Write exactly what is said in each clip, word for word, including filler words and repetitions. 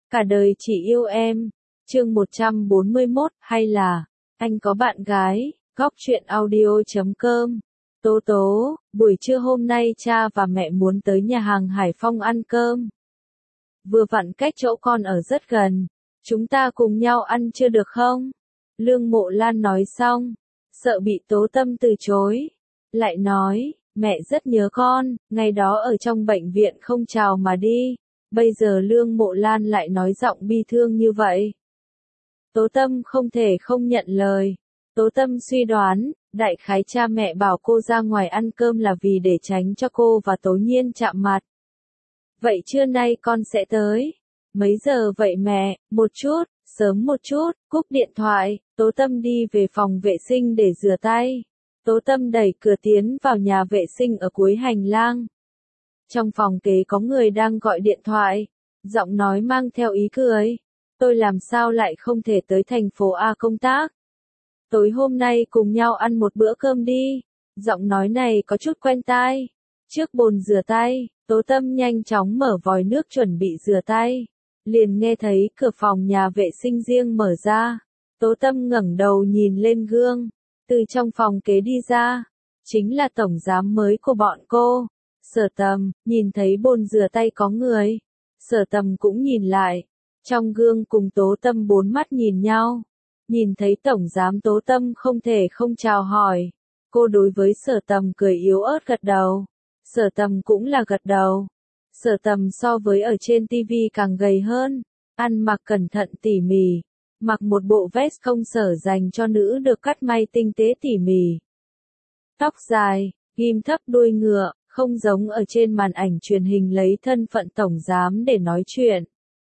Cả đời chỉ yêu em. Chương một trăm bốn mươi mốt, hay là anh có bạn gái. Góc truyện audio chấm com. Tố tố, buổi trưa hôm nay cha và mẹ muốn tới nhà hàng Hải Phong ăn cơm. Vừa vặn cách chỗ con ở rất gần. Chúng ta cùng nhau ăn chưa được không? Lương Mộ Lan nói xong, sợ bị Tố Tâm từ chối. Lại nói, mẹ rất nhớ con, ngày đó ở trong bệnh viện không chào mà đi. Bây giờ Lương Mộ Lan lại nói giọng bi thương như vậy. Tố Tâm không thể không nhận lời. Tố Tâm suy đoán, đại khái cha mẹ bảo cô ra ngoài ăn cơm là vì để tránh cho cô và Tố Nhiên chạm mặt. Vậy trưa nay con sẽ tới. Mấy giờ vậy mẹ? Một chút, sớm một chút. Cúp điện thoại, Tố Tâm đi về phòng vệ sinh để rửa tay. Tố Tâm đẩy cửa tiến vào nhà vệ sinh ở cuối hành lang. Trong phòng kế có người đang gọi điện thoại. Giọng nói mang theo ý cười. Tôi làm sao lại không thể tới thành phố A công tác? Tối hôm nay cùng nhau ăn một bữa cơm đi. Giọng nói này có chút quen tai. Trước bồn rửa tay, Tố Tâm nhanh chóng mở vòi nước chuẩn bị rửa tay. Liền nghe thấy cửa phòng nhà vệ sinh riêng mở ra. Tố Tâm ngẩng đầu nhìn lên gương. Từ trong phòng kế đi ra. Chính là tổng giám mới của bọn cô. Sở Tầm, nhìn thấy bồn rửa tay có người. Sở Tầm cũng nhìn lại. Trong gương cùng Tố Tâm bốn mắt nhìn nhau. Nhìn thấy tổng giám Tố Tâm không thể không chào hỏi. Cô đối với Sở Tầm cười yếu ớt gật đầu. Sở Tầm cũng là gật đầu. Sở Tầm so với ở trên tivi càng gầy hơn. Ăn mặc cẩn thận tỉ mỉ. Mặc một bộ vest công sở dành cho nữ được cắt may tinh tế tỉ mỉ. Tóc dài, ghim thấp đuôi ngựa, không giống ở trên màn ảnh truyền hình lấy thân phận tổng giám để nói chuyện.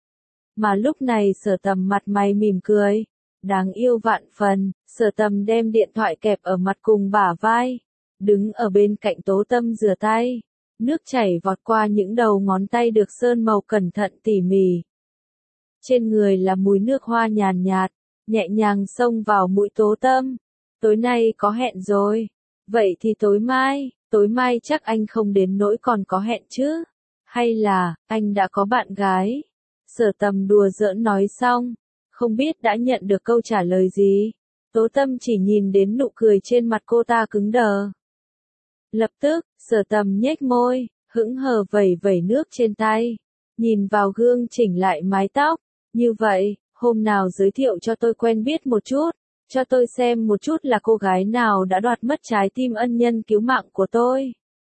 Mà lúc này Sở Tầm mặt mày mỉm cười. Đáng yêu vạn phần, Sở Tầm đem điện thoại kẹp ở mặt cùng bả vai. Đứng ở bên cạnh Tố Tâm rửa tay. Nước chảy vọt qua những đầu ngón tay được sơn màu cẩn thận tỉ mỉ. Trên người là mùi nước hoa nhàn nhạt, nhẹ nhàng xông vào mũi Tố Tâm. Tối nay có hẹn rồi. Vậy thì tối mai, tối mai chắc anh không đến nỗi còn có hẹn chứ? Hay là, anh đã có bạn gái? Sở Tầm đùa giỡn nói xong, không biết đã nhận được câu trả lời gì. Tố Tâm chỉ nhìn đến nụ cười trên mặt cô ta cứng đờ. Lập tức, Sở Tầm nhếch môi, hững hờ vẩy vẩy nước trên tay. Nhìn vào gương chỉnh lại mái tóc. Như vậy, hôm nào giới thiệu cho tôi quen biết một chút. Cho tôi xem một chút là cô gái nào đã đoạt mất trái tim ân nhân cứu mạng của tôi.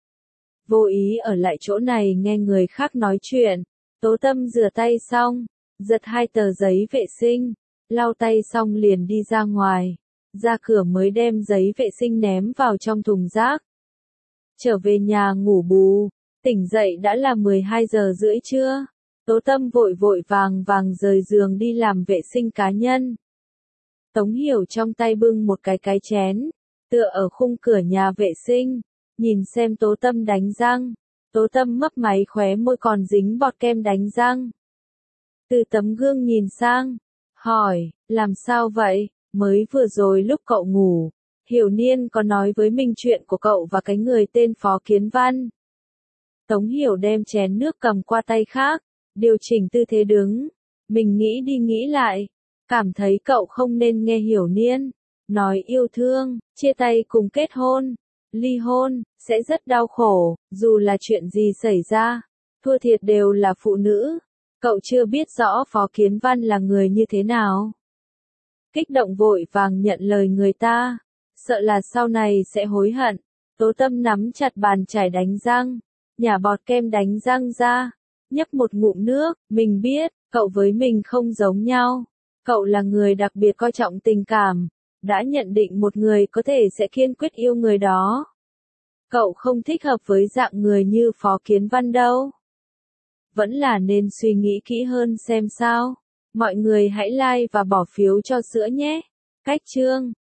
Vô ý ở lại chỗ này nghe người khác nói chuyện. Tố Tâm rửa tay xong, giật hai tờ giấy vệ sinh, lau tay xong liền đi ra ngoài. Ra cửa mới đem giấy vệ sinh ném vào trong thùng rác. Trở về nhà ngủ bù, tỉnh dậy đã là mười hai giờ rưỡi trưa. Tố Tâm vội vội vàng vàng rời giường đi làm vệ sinh cá nhân. Tống Hiểu trong tay bưng một cái cái chén, tựa ở khung cửa nhà vệ sinh, nhìn xem Tố Tâm đánh răng. Tố Tâm mấp máy khóe môi còn dính bọt kem đánh răng. Từ tấm gương nhìn sang, hỏi, làm sao vậy? Mới vừa rồi lúc cậu ngủ, Hiểu Niên có nói với mình chuyện của cậu và cái người tên Phó Kiến Văn. Tống Hiểu đem chén nước cầm qua tay khác, điều chỉnh tư thế đứng. Mình nghĩ đi nghĩ lại, cảm thấy cậu không nên nghe Hiểu Niên nói yêu thương, chia tay cùng kết hôn, ly hôn, sẽ rất đau khổ, dù là chuyện gì xảy ra, thua thiệt đều là phụ nữ. Cậu chưa biết rõ Phó Kiến Văn là người như thế nào. Kích động vội vàng nhận lời người ta, sợ là sau này sẽ hối hận. Tố Tâm nắm chặt bàn chải đánh răng, nhả bọt kem đánh răng ra, nhấp một ngụm nước. Mình biết, cậu với mình không giống nhau. Cậu là người đặc biệt coi trọng tình cảm, đã nhận định một người có thể sẽ kiên quyết yêu người đó. Cậu không thích hợp với dạng người như Phó Kiến Văn đâu. Vẫn là nên suy nghĩ kỹ hơn xem sao. Mọi người hãy like và bỏ phiếu cho sữa nhé. Cách chương